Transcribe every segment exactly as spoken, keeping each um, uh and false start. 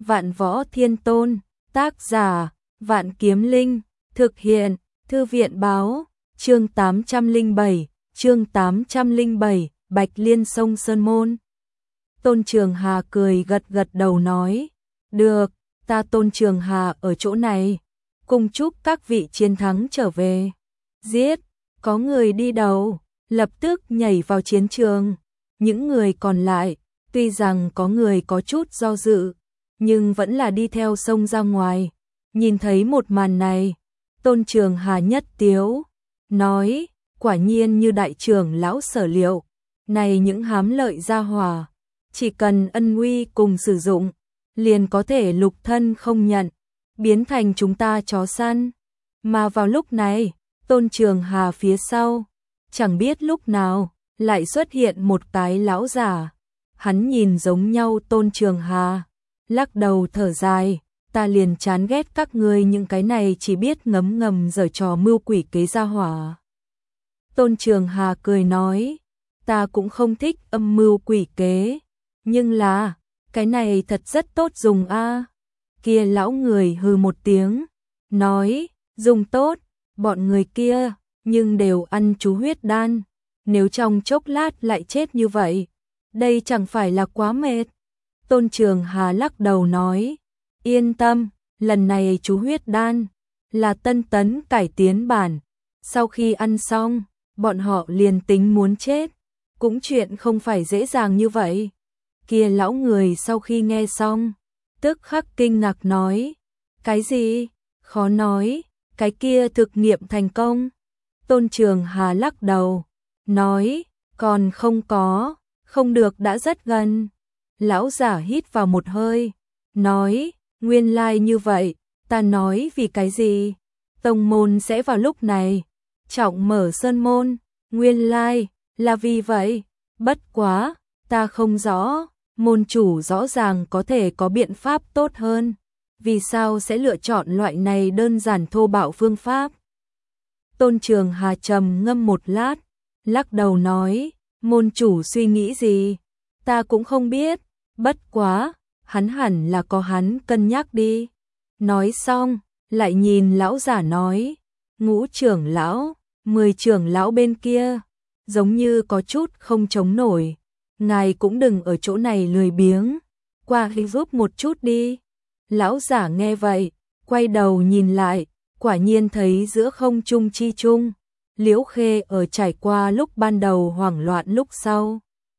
Vạn Võ Thiên Tôn, tác giả, Vạn Kiếm Linh, thực hiện, Thư viện báo, chương tám trăm lẻ bảy, chương tám trăm lẻ bảy, Bạch Liên Sông Sơn Môn. Tôn Trường Hà cười gật gật đầu nói, được, ta Tôn Trường Hà ở chỗ này, cùng chúc các vị chiến thắng trở về. Giết, có người đi đầu, lập tức nhảy vào chiến trường. Những người còn lại, tuy rằng có người có chút do dự, nhưng vẫn là đi theo sông ra ngoài. Nhìn thấy một màn này, Tôn Trường Hà nhất tiếu, nói, quả nhiên như đại trưởng lão sở liệu, này những hám lợi gia hỏa, chỉ cần ân uy cùng sử dụng, liền có thể lục thân không nhận, biến thành chúng ta chó săn. Mà vào lúc này, Tôn Trường Hà phía sau, chẳng biết lúc nào, lại xuất hiện một cái lão giả. Hắn nhìn giống nhau Tôn Trường Hà, lắc đầu thở dài, ta liền chán ghét các ngươi những cái này chỉ biết ngấm ngầm giở trò mưu quỷ kế gia hỏa. Tôn Trường Hà cười nói, ta cũng không thích âm mưu quỷ kế, nhưng là, cái này thật rất tốt dùng a. Kia lão người hừ một tiếng, nói, dùng tốt, bọn người kia, nhưng đều ăn chú huyết đan, nếu trong chốc lát lại chết như vậy, đây chẳng phải là quá mệt. Tôn Trường Hà lắc đầu nói, yên tâm, lần này chú huyết đan, là tân tấn cải tiến bản, sau khi ăn xong, bọn họ liền tính muốn chết, cũng chuyện không phải dễ dàng như vậy. Kia lão người sau khi nghe xong, tức khắc kinh ngạc nói, cái gì, khó nói, cái kia thực nghiệm thành công. Tôn Trường Hà lắc đầu, nói, còn không có, không được đã rất gần. Lão giả hít vào một hơi, nói, nguyên lai like như vậy, ta nói vì cái gì, tông môn sẽ vào lúc này, trọng mở sơn môn, nguyên lai, like, là vì vậy, bất quá, ta không rõ, môn chủ rõ ràng có thể có biện pháp tốt hơn, vì sao sẽ lựa chọn loại này đơn giản thô bạo phương pháp. Tôn Trường Hà trầm ngâm một lát, lắc đầu nói, môn chủ suy nghĩ gì, ta cũng không biết, bất quá, hắn hẳn là có hắn cân nhắc đi. Nói xong, lại nhìn lão giả nói, ngũ trưởng lão, mười trưởng lão bên kia, giống như có chút không chống nổi, ngài cũng đừng ở chỗ này lười biếng, qua hình giúp một chút đi. Lão giả nghe vậy, quay đầu nhìn lại, quả nhiên thấy giữa không trung chi trung, Liễu Khê ở trải qua lúc ban đầu hoảng loạn lúc sau,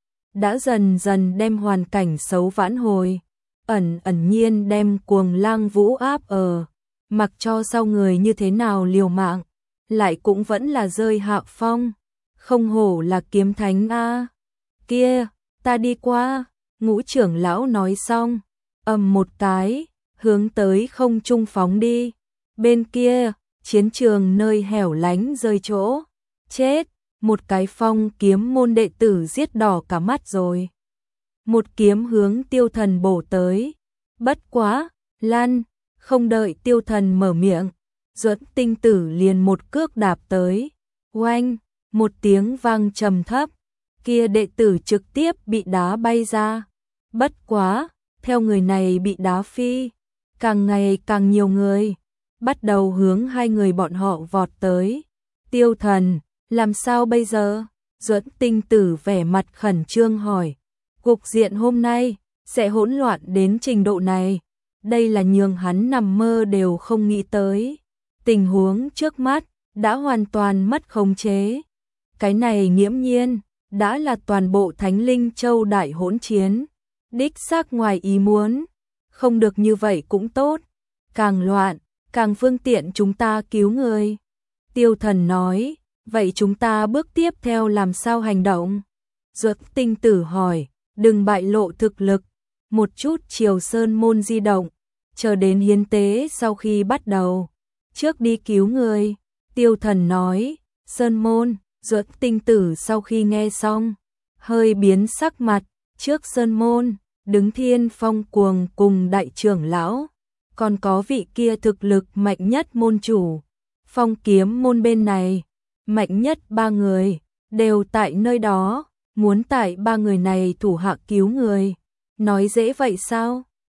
đã dần dần đem hoàn cảnh xấu vãn hồi, ẩn ẩn nhiên đem cuồng lang vũ áp ở, mặc cho sau người như thế nào liều mạng, lại cũng vẫn là rơi hạ phong, không hổ là kiếm thánh a. Kia, ta đi qua, ngũ trưởng lão nói xong, ầm một cái, hướng tới không trung phóng đi. Bên kia, chiến trường nơi hẻo lánh rơi chỗ, chết, một cái phong kiếm môn đệ tử giết đỏ cả mắt rồi. Một kiếm hướng tiêu thần bổ tới, bất quá, lăn, không đợi tiêu thần mở miệng, Duẫn Tinh Tử liền một cước đạp tới, oanh, một tiếng vang trầm thấp, kia đệ tử trực tiếp bị đá bay ra. Bất quá, theo người này bị đá phi, càng ngày càng nhiều người bắt đầu hướng hai người bọn họ vọt tới. Tiêu thần, làm sao bây giờ? Duẫn Tinh Tử vẻ mặt khẩn trương hỏi. Cục diện hôm nay sẽ hỗn loạn đến trình độ này, đây là nhường hắn nằm mơ đều không nghĩ tới. Tình huống trước mắt đã hoàn toàn mất khống chế. Cái này nghiễm nhiên đã là toàn bộ Thánh Linh Châu đại hỗn chiến. Đích xác ngoài ý muốn, không được như vậy cũng tốt, càng loạn, càng phương tiện chúng ta cứu người. Tiêu thần nói, vậy chúng ta bước tiếp theo làm sao hành động? Duẫn Tinh Tử hỏi, đừng bại lộ thực lực, một chút chiều sơn môn di động, chờ đến hiến tế sau khi bắt đầu, trước đi cứu người. Tiêu thần nói, sơn môn. Duẫn Tinh Tử sau khi nghe xong, hơi biến sắc mặt, trước sơn môn, đứng Thiên Phong Cuồng cùng đại trưởng lão, còn có vị kia thực lực mạnh nhất môn chủ. Phong kiếm môn bên này, mạnh nhất ba người, đều tại nơi đó, muốn tại ba người này thủ hạ cứu người. Nói dễ vậy sao?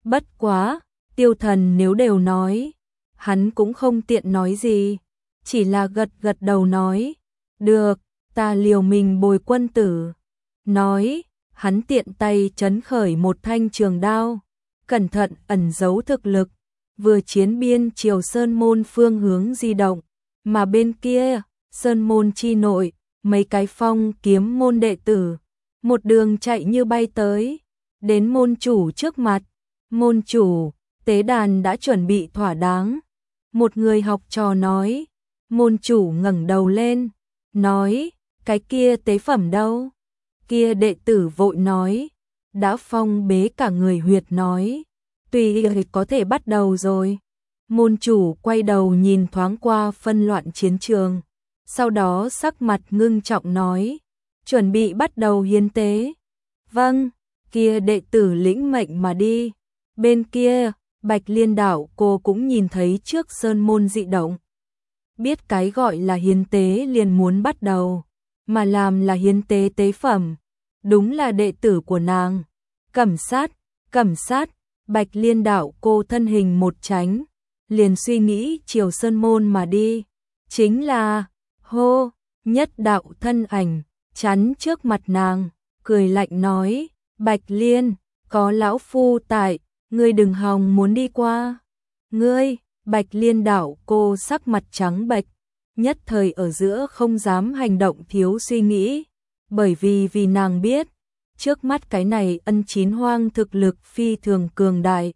Bất quá, Tiêu Thần nếu đều nói, hắn cũng không tiện nói gì, chỉ là gật gật đầu nói, được, ta liều mình bồi quân tử. Nói, hắn tiện tay chấn khởi một thanh trường đao, cẩn thận ẩn giấu thực lực, vừa chiến biên chiều Sơn Môn phương hướng di động, mà bên kia, Sơn Môn chi nội, mấy cái phong kiếm môn đệ tử, một đường chạy như bay tới, đến môn chủ trước mặt. Môn chủ, tế đàn đã chuẩn bị thỏa đáng. Một người học trò nói, môn chủ ngẩng đầu lên, nói, cái kia tế phẩm đâu? Kia đệ tử vội nói, đã phong bế cả người huyệt nói, tùy có thể bắt đầu rồi. Môn chủ quay đầu nhìn thoáng qua phân loạn chiến trường, sau đó sắc mặt ngưng trọng nói, chuẩn bị bắt đầu hiến tế. Vâng, kia đệ tử lĩnh mệnh mà đi. Bên kia, Bạch Liên Đạo cô cũng nhìn thấy trước sơn môn dị động. Biết cái gọi là hiến tế liền muốn bắt đầu, mà làm là hiến tế tế phẩm. Đúng là đệ tử của nàng. Cẩm sát, cẩm sát, Bạch Liên Đạo cô thân hình một tránh, liền suy nghĩ chiều sơn môn mà đi. Chính là, hô, nhất đạo thân ảnh, chắn trước mặt nàng, cười lạnh nói, Bạch Liên, có lão phu tại, ngươi đừng hòng muốn đi qua. Ngươi, Bạch Liên Đạo cô sắc mặt trắng bệch, nhất thời ở giữa không dám hành động thiếu suy nghĩ, bởi vì vì nàng biết, trước mắt cái này Ân Chín Hoang thực lực phi thường cường đại.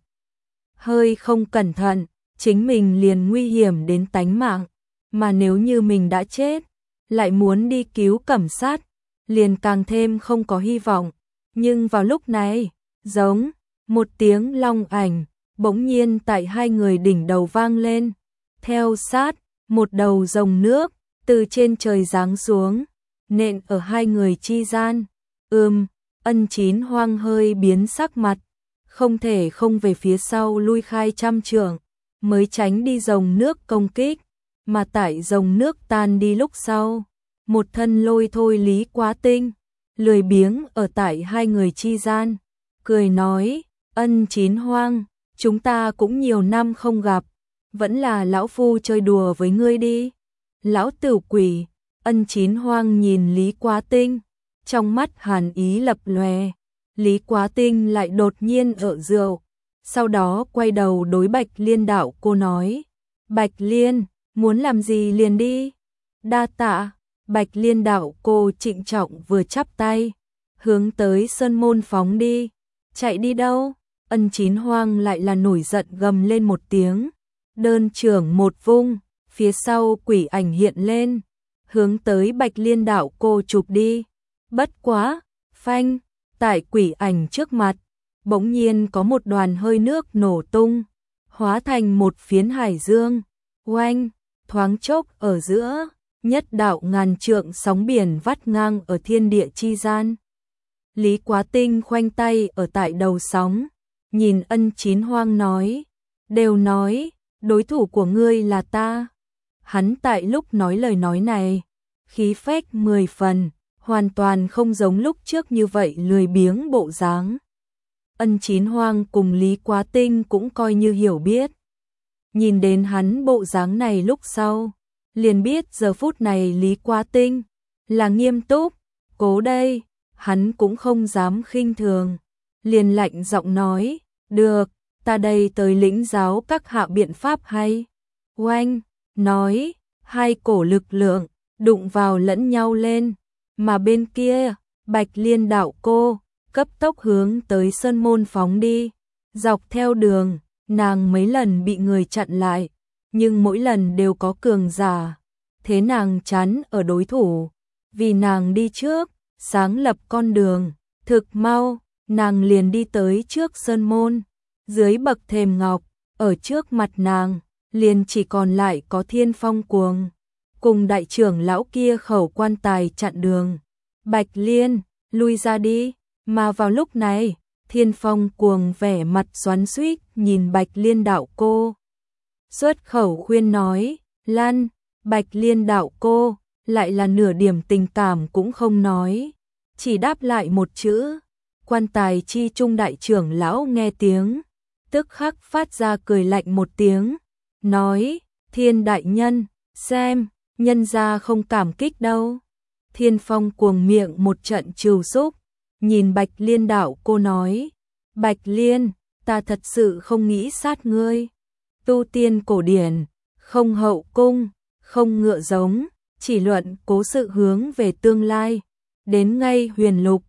Hơi không cẩn thận, chính mình liền nguy hiểm đến tánh mạng, mà nếu như mình đã chết, lại muốn đi cứu Cẩm sát, liền càng thêm không có hy vọng. Nhưng vào lúc này, giống một tiếng long ảnh, bỗng nhiên tại hai người đỉnh đầu vang lên. Theo sát, một đầu rồng nước, từ trên trời giáng xuống, nện ở hai người chi gian. Ừm, Ân Chín Hoang hơi biến sắc mặt, không thể không về phía sau lui khai trăm trượng, mới tránh đi rồng nước công kích, mà tại rồng nước tan đi lúc sau, một thân lôi thôi Lý Quá Tinh, lười biếng ở tại hai người chi gian, cười nói, Ân Chín Hoang, chúng ta cũng nhiều năm không gặp, vẫn là lão phu chơi đùa với ngươi đi. Lão tử quỷ, Ân Chín Hoang nhìn Lý Quá Tinh, trong mắt hàn ý lập lòe. Lý Quá Tinh lại đột nhiên ở rượu, sau đó quay đầu đối Bạch Liên Đạo cô nói, Bạch Liên, muốn làm gì liền đi. Đa tạ. Bạch Liên Đạo cô trịnh trọng vừa chắp tay, hướng tới sơn môn phóng đi. Chạy đi đâu? Ân Chín Hoang lại là nổi giận gầm lên một tiếng, đơn trưởng một vung, phía sau quỷ ảnh hiện lên, hướng tới Bạch Liên Đạo cô chụp đi. Bất quá, phanh, tại quỷ ảnh trước mặt, bỗng nhiên có một đoàn hơi nước nổ tung, hóa thành một phiến hải dương. Oanh, thoáng chốc ở giữa, nhất đạo ngàn trượng sóng biển vắt ngang ở thiên địa chi gian. Lý Quá Tinh khoanh tay ở tại đầu sóng, nhìn Ân Chín Hoang nói, đều nói, đối thủ của ngươi là ta. Hắn tại lúc nói lời nói này, khí phách mười phần, hoàn toàn không giống lúc trước như vậy lười biếng bộ dáng. Ân Chín Hoang cùng Lý Quá Tinh cũng coi như hiểu biết. Nhìn đến hắn bộ dáng này lúc sau, liền biết giờ phút này Lý Quá Tinh là nghiêm túc, cố đây, hắn cũng không dám khinh thường, liền lạnh giọng nói, được, ta đây tới lĩnh giáo các hạ biện pháp hay. Oanh, nói, hai cổ lực lượng, đụng vào lẫn nhau lên, mà bên kia, Bạch Liên Đạo cô, cấp tốc hướng tới sơn môn phóng đi, dọc theo đường, nàng mấy lần bị người chặn lại, nhưng mỗi lần đều có cường giả, thế nàng chắn ở đối thủ, vì nàng đi trước, sáng lập con đường, thực mau, nàng liền đi tới trước sơn môn, dưới bậc thềm ngọc, ở trước mặt nàng, liền chỉ còn lại có Thiên Phong Cuồng, cùng đại trưởng lão kia khẩu quan tài chặn đường. Bạch Liên, lui ra đi, mà vào lúc này, Thiên Phong Cuồng vẻ mặt xoắn xuýt nhìn Bạch Liên Đạo cô. Xuất khẩu khuyên nói, Lan, Bạch Liên Đạo cô, lại là nửa điểm tình cảm cũng không nói, chỉ đáp lại một chữ. Quan tài chi trung đại trưởng lão nghe tiếng, tức khắc phát ra cười lạnh một tiếng, nói, Thiên đại nhân, xem, nhân gia không cảm kích đâu. Thiên Phong cuồng miệng một trận trừu xúc, nhìn Bạch Liên đạo cô nói, Bạch Liên, ta thật sự không nghĩ sát ngươi. Tu tiên cổ điển, không hậu cung, không ngựa giống, chỉ luận cố sự hướng về tương lai. Đến ngay huyền lục,